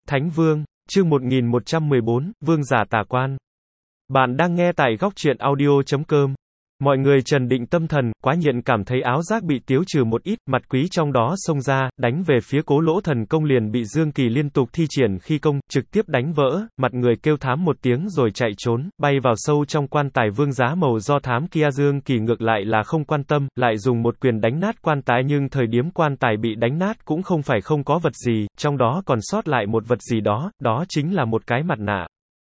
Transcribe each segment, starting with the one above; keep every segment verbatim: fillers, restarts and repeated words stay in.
Thánh Vương, chương một nghìn một trăm mười bốn, Vương giả tà quan. Bạn đang nghe tại góc truyện audio chấm com. Mọi người trần định tâm thần, quá nhiện cảm thấy áo giác bị tiêu trừ một ít, mặt quý trong đó xông ra, đánh về phía Cố Lỗ thần công liền bị Dương Kỳ liên tục thi triển khi công, trực tiếp đánh vỡ, mặt người kêu thám một tiếng rồi chạy trốn, bay vào sâu trong quan tài vương giá màu do thám kia. Dương Kỳ ngược lại là không quan tâm, lại dùng một quyền đánh nát quan tài, nhưng thời điểm quan tài bị đánh nát cũng không phải không có vật gì, trong đó còn sót lại một vật gì đó, đó chính là một cái mặt nạ.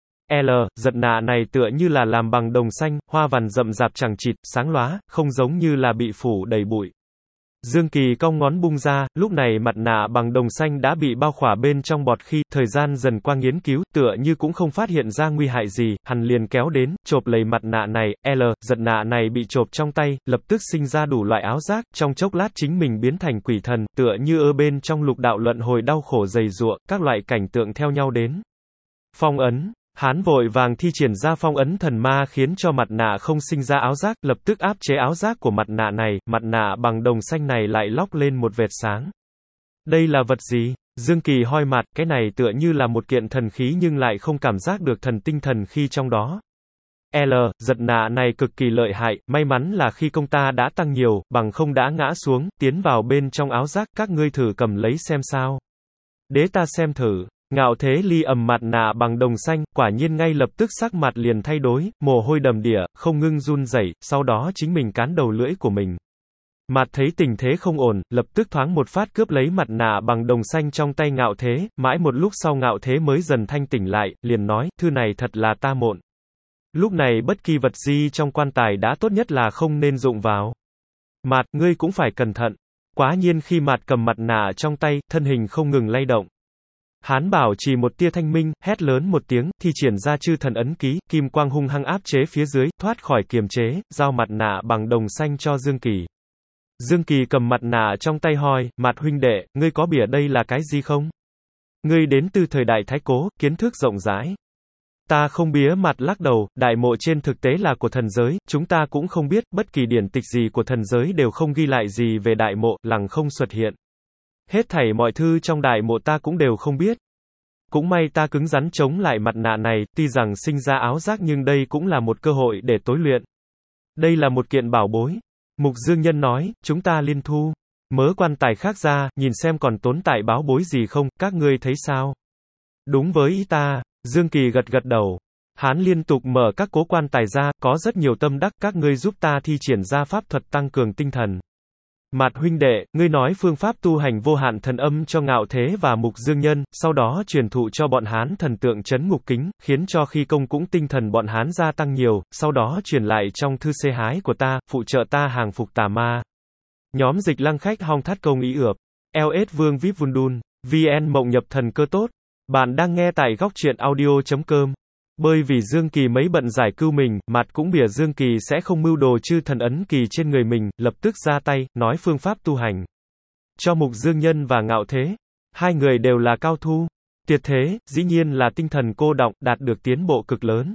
L, giật nạ này tựa như là làm bằng đồng xanh, hoa văn rậm rạp chằng chịt, sáng lóa, không giống như là bị phủ đầy bụi. Dương Kỳ cong ngón bung ra, lúc này mặt nạ bằng đồng xanh đã bị bao khỏa bên trong bọt khi, thời gian dần qua nghiên cứu, tựa như cũng không phát hiện ra nguy hại gì, hắn liền kéo đến, chộp lấy mặt nạ này, L, giật nạ này bị chộp trong tay, lập tức sinh ra đủ loại áo giác, trong chốc lát chính mình biến thành quỷ thần, tựa như ở bên trong lục đạo luận hồi đau khổ dày dụa, các loại cảnh tượng theo nhau đến. Phong ấn. Hán vội vàng thi triển ra phong ấn thần ma khiến cho mặt nạ không sinh ra áo giác, lập tức áp chế áo giác của mặt nạ này, mặt nạ bằng đồng xanh này lại lóc lên một vệt sáng. Đây là vật gì? Dương Kỳ hoi mặt, cái này tựa như là một kiện thần khí nhưng lại không cảm giác được thần tinh thần khi trong đó. L, giật nạ này cực kỳ lợi hại, may mắn là khi công ta đã tăng nhiều, bằng không đã ngã xuống, tiến vào bên trong áo giác, các ngươi thử cầm lấy xem sao. Để ta xem thử. Ngạo Thế Ly ầm mặt nạ bằng đồng xanh, quả nhiên ngay lập tức sắc mặt liền thay đổi, mồ hôi đầm đìa, không ngưng run rẩy, sau đó chính mình cán đầu lưỡi của mình. Mặt thấy tình thế không ổn, lập tức thoáng một phát cướp lấy mặt nạ bằng đồng xanh trong tay Ngạo Thế, mãi một lúc sau Ngạo Thế mới dần thanh tỉnh lại, liền nói, thư này thật là ta mộn. Lúc này bất kỳ vật gì trong quan tài đã tốt nhất là không nên dụng vào. Mạt, ngươi cũng phải cẩn thận. Quá nhiên khi Mạt cầm mặt nạ trong tay, thân hình không ngừng lay động. Hán bảo trì một tia thanh minh, hét lớn một tiếng, thi triển ra chư thần ấn ký, kim quang hung hăng áp chế phía dưới, thoát khỏi kiềm chế, giao mặt nạ bằng đồng xanh cho Dương Kỳ. Dương Kỳ cầm mặt nạ trong tay hỏi, Mạt huynh đệ, ngươi có bìa đây là cái gì không? Ngươi đến từ thời đại Thái Cố, kiến thức rộng rãi. Ta không bía. Mạt lắc đầu, đại mộ trên thực tế là của thần giới, chúng ta cũng không biết, bất kỳ điển tịch gì của thần giới đều không ghi lại gì về đại mộ, lằng không xuất hiện. Hết thảy mọi thư trong đại mộ ta cũng đều không biết. Cũng may ta cứng rắn chống lại mặt nạ này, tuy rằng sinh ra áo giác nhưng đây cũng là một cơ hội để tối luyện. Đây là một kiện bảo bối. Mục Dương Nhân nói, chúng ta liên thu. Mớ quan tài khác ra, nhìn xem còn tốn tại báo bối gì không, các ngươi thấy sao? Đúng với ý ta. Dương Kỳ gật gật đầu. Hán liên tục mở các cố quan tài ra, có rất nhiều tâm đắc, các ngươi giúp ta thi triển ra pháp thuật tăng cường tinh thần. Mạt huynh đệ, ngươi nói phương pháp tu hành vô hạn thần âm cho Ngạo Thế và Mục Dương Nhân, sau đó truyền thụ cho bọn Hán thần tượng chấn ngục kính, khiến cho khi công cũng tinh thần bọn Hán gia tăng nhiều, sau đó truyền lại trong thư xê hái của ta, phụ trợ ta hàng phục tà ma. Nhóm dịch lăng khách hong thắt công ý ượp. lờ ét Vương vê i pê Vundun. vê en Mộng nhập thần cơ tốt. Bạn đang nghe tại góc truyện audio chấm com. Bởi vì Dương Kỳ mấy bận giải cứu mình, Mạt cũng bỉa Dương Kỳ sẽ không mưu đồ chư thần ấn kỳ trên người mình, lập tức ra tay, nói phương pháp tu hành. Cho Mục Dương Nhân và Ngạo Thế. Hai người đều là cao thu. Tuyệt thế, dĩ nhiên là tinh thần cô đọng, đạt được tiến bộ cực lớn.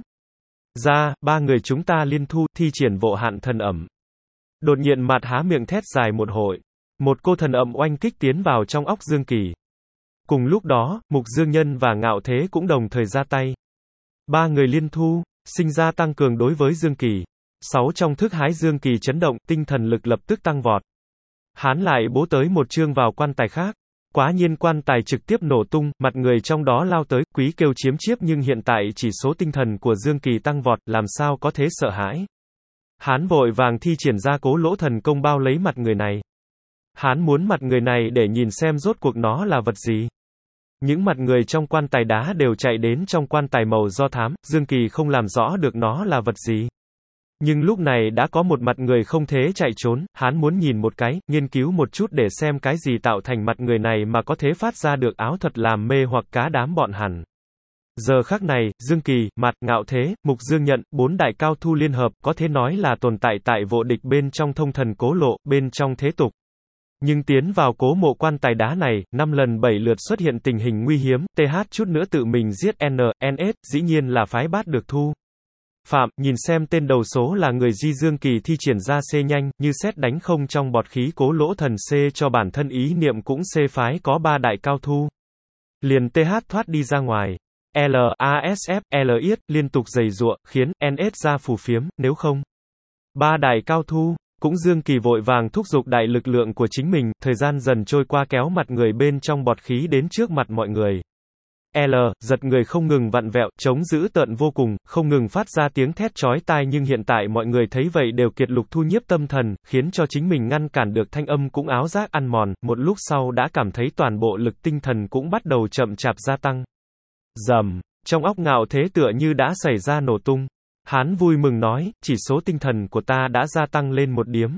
Ra, ba người chúng ta liên thu, thi triển vô hạn thần ẩm. Đột nhiên Mạt há miệng thét dài một hồi. Một cô thần ẩm oanh kích tiến vào trong óc Dương Kỳ. Cùng lúc đó, Mục Dương Nhân và Ngạo Thế cũng đồng thời ra tay. Ba người liên thu, sinh ra tăng cường đối với Dương Kỳ. Sáu trong thức hái Dương Kỳ chấn động, tinh thần lực lập tức tăng vọt. Hán lại bố tới một chương vào quan tài khác. Quá nhiên quan tài trực tiếp nổ tung, mặt người trong đó lao tới, quý kêu chiếm chiếp nhưng hiện tại chỉ số tinh thần của Dương Kỳ tăng vọt, làm sao có thể sợ hãi. Hán vội vàng thi triển ra Cố Lỗ thần công bao lấy mặt người này. Hán muốn mặt người này để nhìn xem rốt cuộc nó là vật gì. Những mặt người trong quan tài đá đều chạy đến trong quan tài màu do thám, Dương Kỳ không làm rõ được nó là vật gì. Nhưng lúc này đã có một mặt người không thế chạy trốn, Hán muốn nhìn một cái, nghiên cứu một chút để xem cái gì tạo thành mặt người này mà có thể phát ra được áo thuật làm mê hoặc cá đám bọn hắn. Giờ khắc này, Dương Kỳ, Mạt, Ngạo Thế, Mục Dương Nhận, bốn đại cao thu liên hợp, có thể nói là tồn tại tại vô địch bên trong thông thần cố lộ, bên trong thế tục. Nhưng tiến vào cố mộ quan tài đá này, năm lần bảy lượt xuất hiện tình hình nguy hiếm, th chút nữa tự mình giết N, NS, dĩ nhiên là phái bát được thu. Phạm, nhìn xem tên đầu số là người Di Dương Kỳ thi triển ra C nhanh, như xét đánh không trong bọt khí Cố Lỗ thần C cho bản thân ý niệm cũng C phái có ba đại cao thu. Liền tê hát thoát đi ra ngoài. L A S F, L yết, liên tục giày giụa, khiến N S ra phù phiếm, nếu không. Ba đại cao thu, cũng Dương Kỳ vội vàng thúc giục đại lực lượng của chính mình, thời gian dần trôi qua kéo mặt người bên trong bọt khí đến trước mặt mọi người. L, giật người không ngừng vặn vẹo, chống giữ tợn vô cùng, không ngừng phát ra tiếng thét chói tai nhưng hiện tại mọi người thấy vậy đều kiệt lục thu nhiếp tâm thần, khiến cho chính mình ngăn cản được thanh âm cũng áo giác ăn mòn, một lúc sau đã cảm thấy toàn bộ lực tinh thần cũng bắt đầu chậm chạp gia tăng. Rầm, trong óc Ngạo Thế tựa như đã xảy ra nổ tung. Hắn vui mừng nói, chỉ số tinh thần của ta đã gia tăng lên một điếm.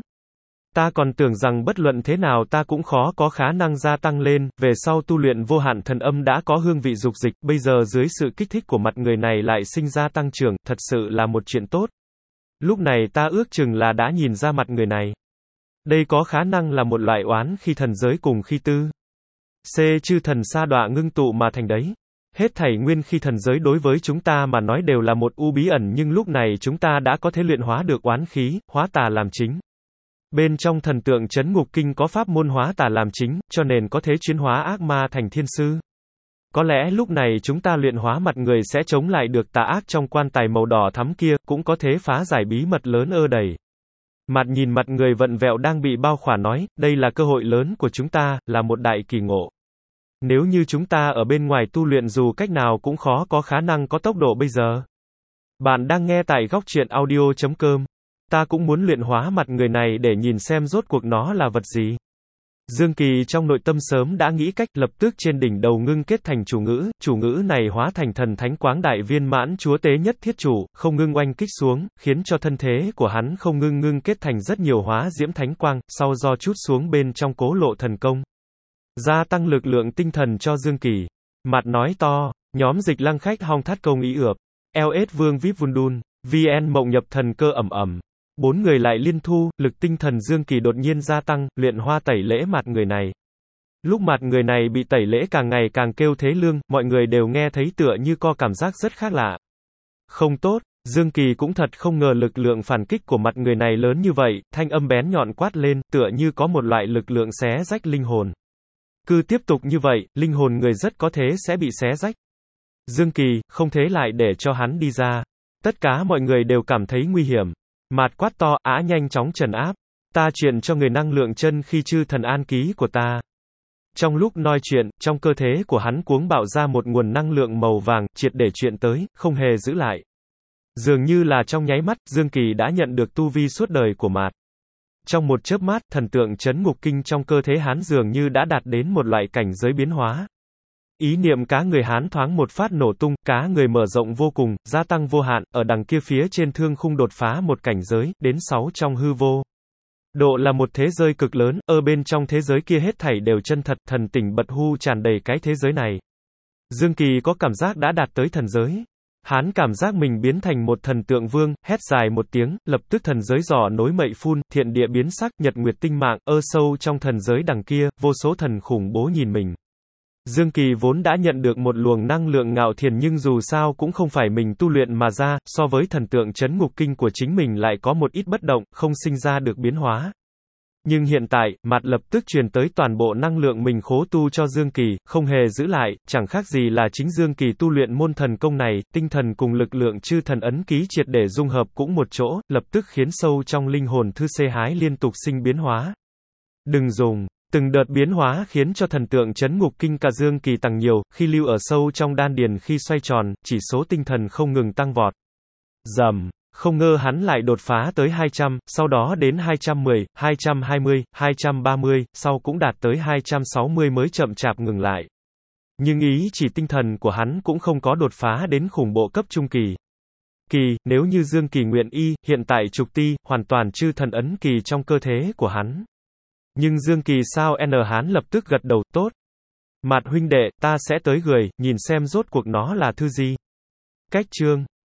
Ta còn tưởng rằng bất luận thế nào ta cũng khó có khả năng gia tăng lên, về sau tu luyện vô hạn thần âm đã có hương vị dục dịch, bây giờ dưới sự kích thích của mặt người này lại sinh ra tăng trưởng, thật sự là một chuyện tốt. Lúc này ta ước chừng là đã nhìn ra mặt người này. Đây có khả năng là một loại oán khi thần giới cùng khi tư. C. Chư thần sa đọa ngưng tụ mà thành đấy. Hết thảy nguyên khi thần giới đối với chúng ta mà nói đều là một u bí ẩn nhưng lúc này chúng ta đã có thể luyện hóa được oán khí, hóa tà làm chính. Bên trong thần tượng Trấn Ngục Kinh có pháp môn hóa tà làm chính, cho nên có thể chuyển hóa ác ma thành thiên sư. Có lẽ lúc này chúng ta luyện hóa mặt người sẽ chống lại được tà ác trong quan tài màu đỏ thắm kia, cũng có thể phá giải bí mật lớn ơ đầy. Mặt nhìn mặt người vặn vẹo đang bị bao khỏa nói, đây là cơ hội lớn của chúng ta, là một đại kỳ ngộ. Nếu như chúng ta ở bên ngoài tu luyện dù cách nào cũng khó có khả năng có tốc độ bây giờ. Bạn đang nghe tại góc truyện audio chấm com. Ta cũng muốn luyện hóa mặt người này để nhìn xem rốt cuộc nó là vật gì. Dương Kỳ trong nội tâm sớm đã nghĩ cách, lập tức trên đỉnh đầu ngưng kết thành chủ ngữ, chủ ngữ này hóa thành thần thánh quáng đại viên mãn chúa tế nhất thiết chủ, không ngưng oanh kích xuống, khiến cho thân thế của hắn không ngưng ngưng kết thành rất nhiều hóa diễm thánh quang, sau do chút xuống bên trong cố lộ thần công. Gia tăng lực lượng tinh thần cho Dương Kỳ. Mặt nói to, nhóm Dịch Lăng khách hong thắt công ý ượp. L S Vương Vip Vundun, V N Mộng nhập thần cơ ẩm ẩm. Bốn người lại liên thu, lực tinh thần Dương Kỳ đột nhiên gia tăng, luyện hoa tẩy lễ mặt người này. Lúc mặt người này bị tẩy lễ càng ngày càng kêu thế lương, mọi người đều nghe thấy tựa như có cảm giác rất khác lạ. Không tốt, Dương Kỳ cũng thật không ngờ lực lượng phản kích của mặt người này lớn như vậy, thanh âm bén nhọn quát lên, tựa như có một loại lực lượng xé rách linh hồn. Cứ tiếp tục như vậy, linh hồn người rất có thể sẽ bị xé rách. Dương Kỳ, không thế lại để cho hắn đi ra. Tất cả mọi người đều cảm thấy nguy hiểm. Mạt quát to, Á nhanh chóng trấn áp. Ta truyền cho người năng lượng chân khi chư thần an ký của ta. Trong lúc nói chuyện, trong cơ thể của hắn cuống bạo ra một nguồn năng lượng màu vàng, triệt để chuyện tới, không hề giữ lại. Dường như là trong nháy mắt, Dương Kỳ đã nhận được tu vi suốt đời của Mạt. Trong một chớp mắt, thần tượng Trấn Ngục Kinh trong cơ thể hắn dường như đã đạt đến một loại cảnh giới biến hóa. Ý niệm cá người hắn thoáng một phát nổ tung, cá người mở rộng vô cùng, gia tăng vô hạn, ở đằng kia phía trên thương khung đột phá một cảnh giới, đến sáu trong hư vô. Độ là một thế giới cực lớn, ở bên trong thế giới kia hết thảy đều chân thật, thần tỉnh bật hu tràn đầy cái thế giới này. Dương Kỳ có cảm giác đã đạt tới thần giới. Hắn cảm giác mình biến thành một thần tượng vương, hét dài một tiếng, lập tức thần giới giỏ nối mậy phun, thiện địa biến sắc, nhật nguyệt tinh mạng, ơ sâu trong thần giới đằng kia, vô số thần khủng bố nhìn mình. Dương Kỳ vốn đã nhận được một luồng năng lượng ngạo thiền nhưng dù sao cũng không phải mình tu luyện mà ra, so với thần tượng Trấn Ngục Kinh của chính mình lại có một ít bất động, không sinh ra được biến hóa. Nhưng hiện tại, Mạt lập tức truyền tới toàn bộ năng lượng mình khố tu cho Dương Kỳ, không hề giữ lại, chẳng khác gì là chính Dương Kỳ tu luyện môn thần công này, tinh thần cùng lực lượng chư thần ấn ký triệt để dung hợp cũng một chỗ, lập tức khiến sâu trong linh hồn thư xê hái liên tục sinh biến hóa. Đừng dùng. Từng đợt biến hóa khiến cho thần tượng Trấn Ngục Kinh cả Dương Kỳ tăng nhiều, khi lưu ở sâu trong đan điền khi xoay tròn, chỉ số tinh thần không ngừng tăng vọt. Rầm. Không ngờ hắn lại đột phá tới hai trăm, sau đó đến hai trăm mười, hai trăm hai mươi, hai trăm ba mươi, sau cũng đạt tới hai trăm sáu mươi mới chậm chạp ngừng lại. Nhưng ý chỉ tinh thần của hắn cũng không có đột phá đến khủng bộ cấp trung kỳ. Kỳ, nếu như Dương Kỳ nguyện y, hiện tại trục ti, hoàn toàn chư thần ấn kỳ trong cơ thể của hắn. Nhưng Dương Kỳ sao n hắn lập tức gật đầu, tốt. Mạt huynh đệ, ta sẽ tới gửi, nhìn xem rốt cuộc nó là thư gì. Cách chương